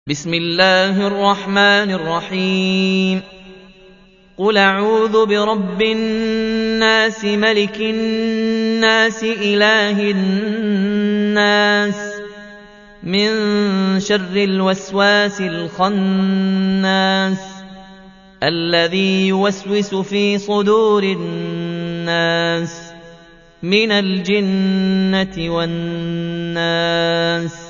بسم الله الرحمن الرحيم قل أعوذ برب الناس ملك الناس إله الناس من شر الوسواس الخناس الذي يوسوس في صدور الناس من الجنة والناس